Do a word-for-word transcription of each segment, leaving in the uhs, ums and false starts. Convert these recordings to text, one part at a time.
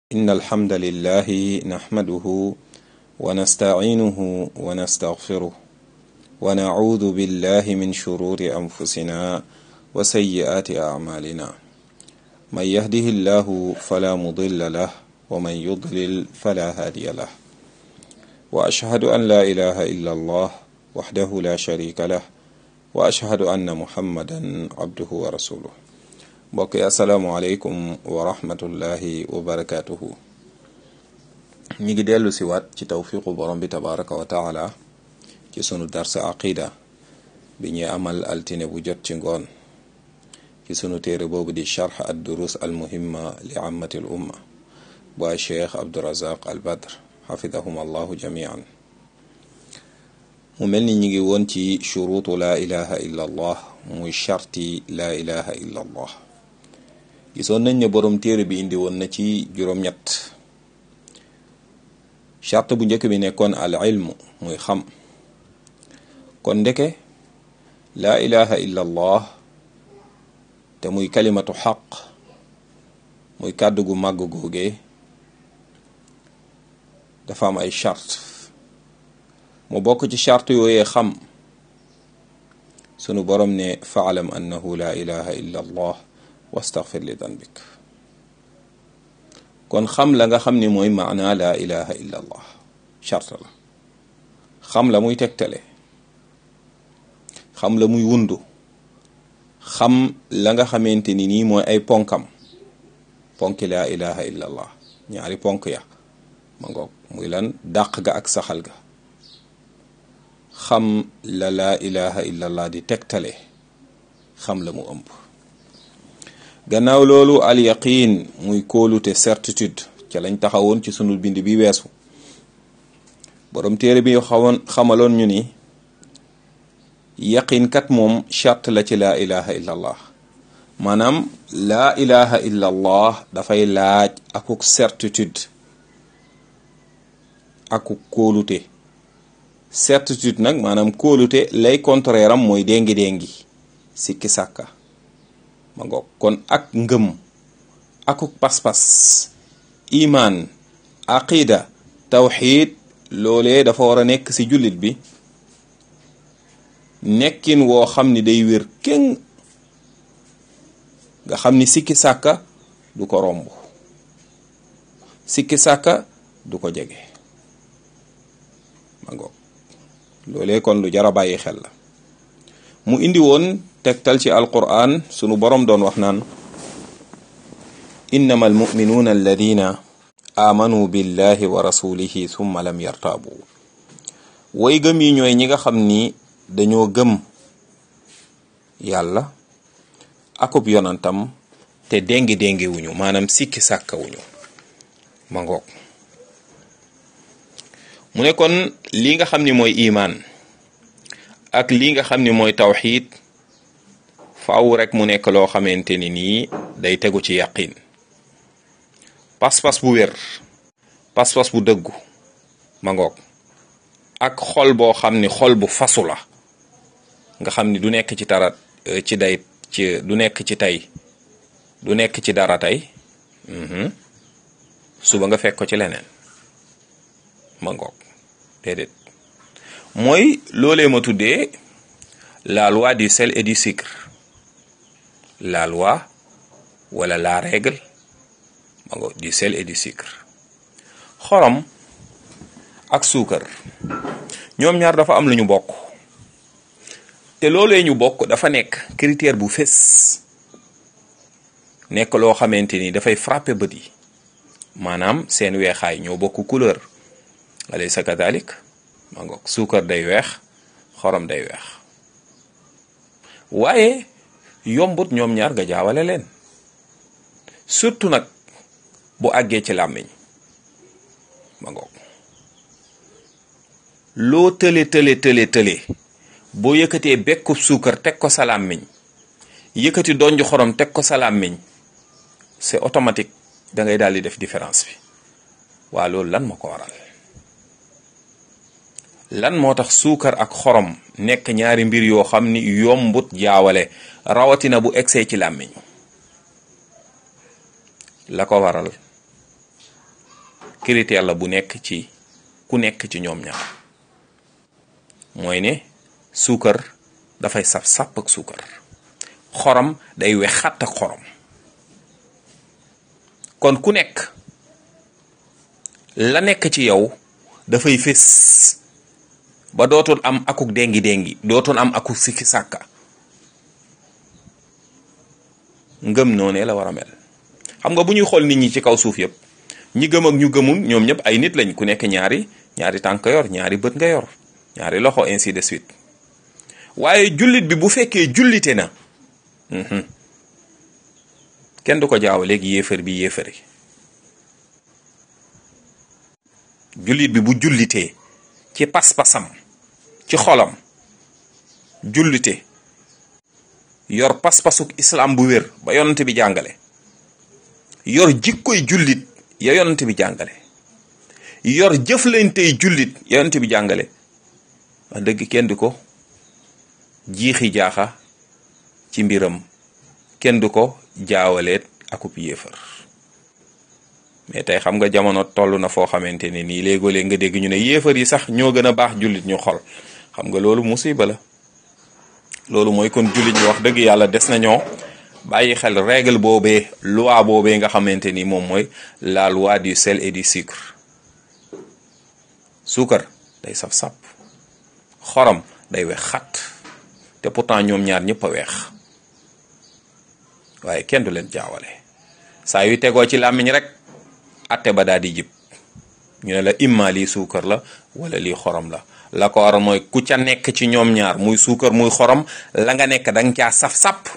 إن الحمد لله نحمده ونستعينه ونستغفره ونعوذ بالله من شرور أنفسنا وسيئات أعمالنا من يهده الله فلا مضل له ومن يضلل فلا هادي له وأشهد أن لا إله إلا الله وحده لا شريك له وأشهد أن محمدا عبده ورسوله mbokk yi asalaamualeykum wa rahmatullahi wa barakaatuhu. ñi ngi dellu si waat ci tawfiqu borom bi tabaraka wa taala ci sunu darsa aqida bi ñuy amal altine bu jot ci ngoon ci sunu téere boobu di charx ad durus al muhimma li ammati l umma bu ay cheikh abdurazaq al badr xafidahum allahu jamian. mu mel ni ñi ngi woon ci churutu la ilaha illa allah muy charti la ilaha illa allah. gisoon nañ ne borom téere bi indi woon na ci juróom-ñett charte bu njëkk bi nekkoon al ilmu muy xam kon ndeke laa ilaha illa allah te muy kalimatu xaq muy kàddu gu màgg googee dafa am ay charte mu bokk ci charte yooyee xam sunu borom ne faalam annahu laa ilaha illa allah wastaghfir li danbik kon xam la nga xam ni mooy maana laa ilaha illa allah charte la xam la muy tegtale xam la muy wundu xam la nga xamante ni nii mooy ay ponkam ponki laa ilaha illa allah ñaari ponk ya ma ngoog muy lan dàq ga ak saxal ga xam la laa ilaha illa allah di tegtale xam la mu ëmb. gannaaw loolu al yaqin muy kóolute certitude ca lañ taxawoon ci sunu bind bi weesu borom téere bi xawoon xamaloon ñu ni yaqin kat moom charte la ci laa ilaha illa allah maanaam laa ilaha illa allah dafay laaj akuk certitude akuk kóolute certitude nag maanaam kóolute lay contraire am mooy déngi déngi sikki sàkka ma ngoog kon ak ngëm akuk pas-pas iman aqida tawxid loolee dafa war a nekk ci jullit bi nekkin woo xam ni day wér kéng nga xam ni sikki sàkka du ko romb sikki sàkka du ko jege ma ngoog loolee kon lu jara bàyyi xel la mu indi woon tegtal ci alquran sunu borom doon wax naan innama almuminuuna alladina amanu billahi wa rasulihi summa lam yartaabu way gëm yi ñooy ñi nga xam ni dañoo gëm yàlla akub yonantam te déngi déngi wuñu maanaam sikki sàkka wuñu ma ngoog mu ne kon lii nga xam ni mooy imaan ak lii nga xam ni mooy tawxid faaw rek mu nekk loo xamante ni nii day tegu ci yaqin pas-pas bu wér pas-pas bu dëggu ma ngoog ak xol boo xam ni xol bu fasu la nga xam ni du nekk ci dara ci day ci du nekk ci tey du nekk ci dara tey suba nga fekk ko ci leneen ma ngoog déedéet mooy loolee ma tuddee la loi du sel et du sucre la loi wala la règle ma ngo du sel et du sucre xorom ak suukar ñoom ñaar dafa am lu ñu bokk te loolee ñu bokk dafa nekk critère bu fés nekk loo xamante ni dafay frapper bët yi maanaam seen weexaay ñoo bokk couleur alaysa kadalik ma ngo suukar day weex xorom day weex waaye yombut ñoom ñaar nga jaawale leen surtout nag bu àggee ci làmmiñ ma ngoog loo tële tële tële tële boo yëkkatee bekkub suukar teg ko sa làmmiñ yëkkati donju xorom teg ko sa làmmiñ c'est automatique da ngay daal di def différence bi waa loolu lan moo ko waral lan moo tax suukar ak xorom nekk ñaari mbir yoo xam ni yombut jaawale rawatina bu egsee ci làmmiñ la ko waral critère la bu nekk ci ku nekk ci ñoom ñaar mooy ne suukar dafay saf sàpp ak suukar, xorom day wex xatt ak xorom. kon ku nekk la nekk ci yow dafay fés ba dootul am akuk dengi dengi, dootul am akuk sikki sàkka. ngëm noonee la war a mel. xam nga bu ñuy xool nit ñi ci kaw suuf yëpp, ñi gëm ak ñu gëmul ñoom ñëpp ay nit lañ, ku nekk ñaari ñaari tànk yor, ñaari bët nga yor, ñaari loxo, ainsi de suite. waaye jullit bi bu fekkee jullite na, kenn du ko jaaw léegi yéefar bi yéefari. jullit bi bu jullitee ci pas-pasam, ci xolam, jullite yor pas-pasuk islam bu wér ba yonent bi jàngale, yor jikkoy jullit ya yonent bi jàngale, yor jëflantey jullit ya yonent bi jàngale, wax dëgg kenn du ko jiixi jaaxa ci mbiram, kenn du ko jaawaleet akub yéefar. mais tey xam nga jamono toll na foo xamante ne nii léegoo-léeg nga dégg ñu ne yéefar yi sax ñoo gën a baax jullit ñu xol. xam nga loolu musiba la. loolu mooy kon jullit ñi wax dëgg yàlla des nañoo bàyyi xel règle boobee, loi boobee nga xamante ni moom mooy la loi du sel et du sucre. suukar day saf sàpp, xorom day wex xat, te pourtant ñoom ñaar ñëpp a weex, waaye kenn du leen jaawale. saa yu tegoo ci làmmiñ rek atte ba daal di jib, ñu ne la imma lii suukar la wala lii xorom la. la ko war mooy ku ca nekk ci ñoom ñaar muy suukar muy xorom, la nga nekk danga caa saf sàpp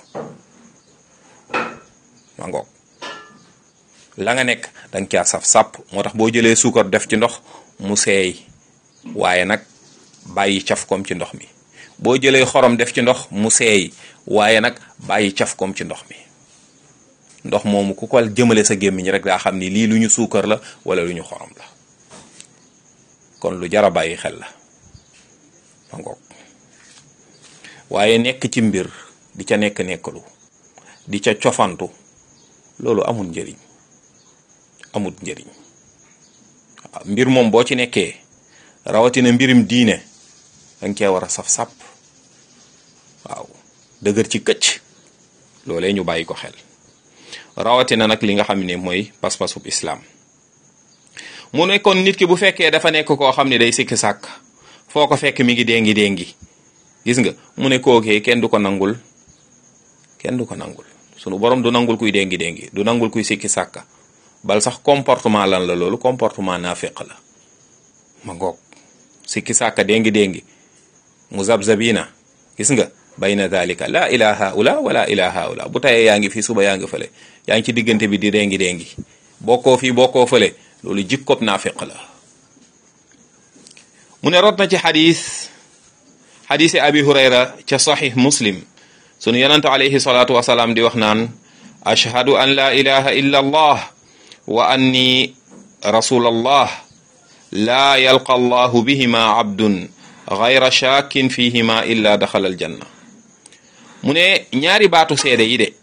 ma ngoog, la nga nekk danga caa saf sàpp. moo tax boo jëlee suukar def ci ndox mu seey, waaye nag bàyyi caf koom ci ndox mi. boo jëlee xorom def ci ndox mu seey, waaye nag bàyyi caf koom ci ndox mi. ndox moomu ku ko jëmale sa gémmiñ rek daa xam ni lii lu ñu suukar la wala lu ñu xorom la. kon lu jar a bàyyi xel la ma ngoog. waaye nekk ci mbir di ca nekk nekkalu, di ca cofantu, loolu amul njëriñ, amul njëriñ. waaw mbir moom boo ci nekkee, rawatina mbirim diine, danga cee war a saf sàpp, waaw dëgër ci këcc. loolee ñu bàyyi ko xel, rawatina nag li nga xam ne mooy pas-pasub islam. mu ne kon nit ki bu fekkee dafa nekk koo xam ne day sikki sàkk, foo ko fekk mi ngi déngi déngi, gis nga mu ne kookee kenn du ko nangul, kenn du ko nangul. sunu borom du nangul kuy déngi déngi, du nangul kuy sikki sàkka. bal sax comportement lan la loolu? comportement naafiq la ma ngoog. sikki sàkka déngi déngi muzabzabina, gis nga bayna dalika la ilaha ula wala ilaha ula. bu tayee yaa ngi fii, suba yaa ngi fële, yaa ngi ci diggante bi di déngi déngi, bokkoo fii bokkoo fële. loolu jikkob naafiq la. mu ne rot na ci xadis xadisi abi hurayra ca saxix muslim, sunu yonente alayhi salaatu wasalaam di wax naan ashhadu an la ilaha illa allah wa anni rasulallah laa yalqa allahu bihima abdun gayra shakin fihima illa daxala aljanna. mu ne ñaari baatu seede yi de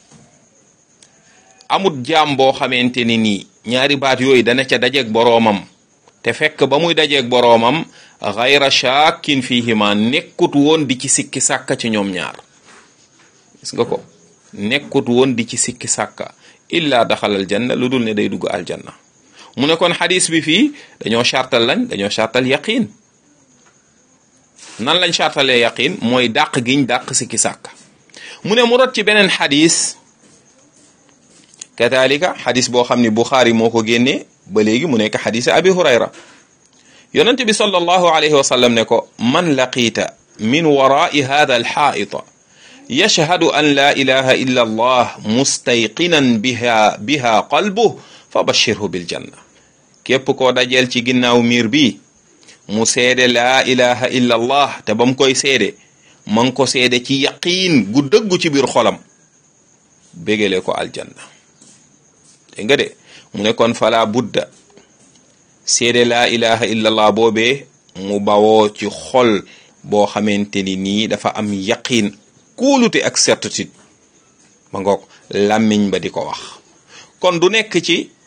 amut jaam boo xamante ni nii ñaari baat yooyu dana ca dajeeg boroomam, te fekk ba muy dajeeg boroomam gayra shakin fihima nekkut woon di ci sikki sàkka ci ñoom ñaar. gis nga ko, nekkut woon di ci sikki sàkka illa daxalal janna, lu dul ne day dugg aljanna. mu ne kon xadis bi fii dañoo chartal lañ dañoo chartal yaqin. nan lañ chartalee yaqin? mooy dàq giñ dàq sikki sàkka. mu ne mu rot ci beneen xadis kadalika, xadis boo xam ne Buxaari moo ko génnee ba léegi, mu nekk xadis abi hurayra. yonente bi sallallahu alayhi wa sallam ne ko man laqiita min waraai hada alxaa'ita yashhadu an la ilaha illa allah mustayqinan biha biha qalbuh fa bashirhu bil janna. képp koo dajeel ci ginnaaw miir bi mu seede laa ilaha illa allah, te ba mu koy seede ma ngi ko seede ci yaqiin gu dëggu ci biir xolam, bégale ko aljanna. dégg nga de, mu ne kon fala budda seede laa ilaha illa allah boobee mu bawoo ci xol boo xamante ni nii dafa am yaqiin, kóolute ak certitude ma ngoog, làmmiñ ba di ko wax. kon du nekk ci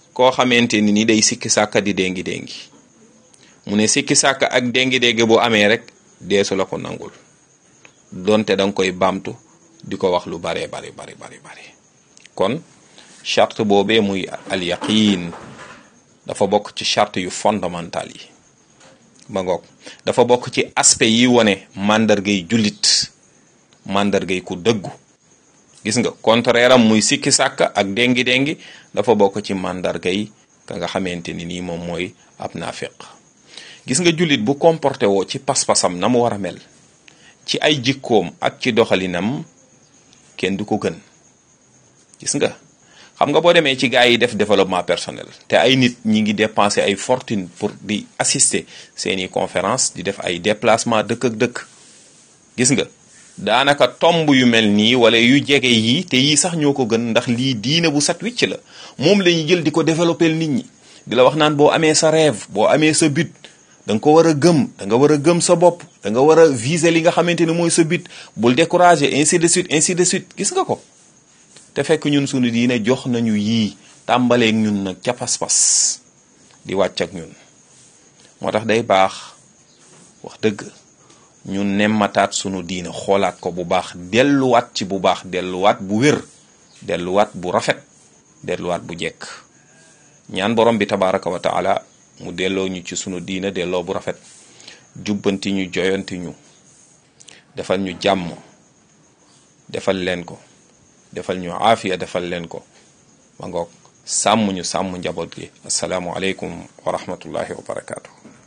koo xamante ni ni day sikki sàkka di déngi déngi mu ne sikki sàkka ak déngi dégg bu amee rek deesu la ko nangul donte danga koy baamtu di ko wax lu baree bari bari bari bari kon charte boobee muy al yaqin dafa bokk ci charte yu fondamental yi ba ngoog dafa bokk ci aspect yi wone màndargay jullit màndargay ku dëggu gis nga contraire am muy sikki sàkka ak déngi déngi dafa bokk ci màndargay ka nga xamante ni nii moom mooy ab naafiq gis nga jullit bu comporté woo ci pas-pasam na mu war a mel ci ay jikkoom ak ci doxalinam kenn du ko gën gis nga xam nga boo demee ci gars yi def développement personnel te ay nit ñi ngi dépenser ay fortune pour di assister seeni conférence di def ay déplacement dëkk ak dëkk gis nga daanaka tomb yu mel nii wala yu jege yi te yii sax ñoo ko gën ndax lii diine bu sat wicc la moom la ñuy jël di ko développer nit ñi di la wax naan boo amee sa rêve boo amee sa but da nga ko war a gëm da nga war a gëm sa bopp da nga war a viser li nga xamante ne mooy sa but bul décourager ainsi de suite ainsi de suite gis nga ko te fekk ñun sunu diine jox nañu yii tàmbaleeg ñun nag ca pas-pas di wàcc ak ñun moo tax day baax wax dëgg ñu nemmataat sunu diine xoolaat ko bu baax delluwaat ci bu baax delluwaat bu wér delluwaat bu rafet delluwaat bu jekk ñaan borom bi tabaraka wa taala mu delloo ñu ci sunu diine delloo bu rafet jubbanti ñu joyanti ñu defal ñu jàmm defal leen ko defal ñu aafiya defal leen ko ma ngoog sàmm ñu sàmm njaboot gi asalaamu aleykum wa rahmatullahi wa barakaatu.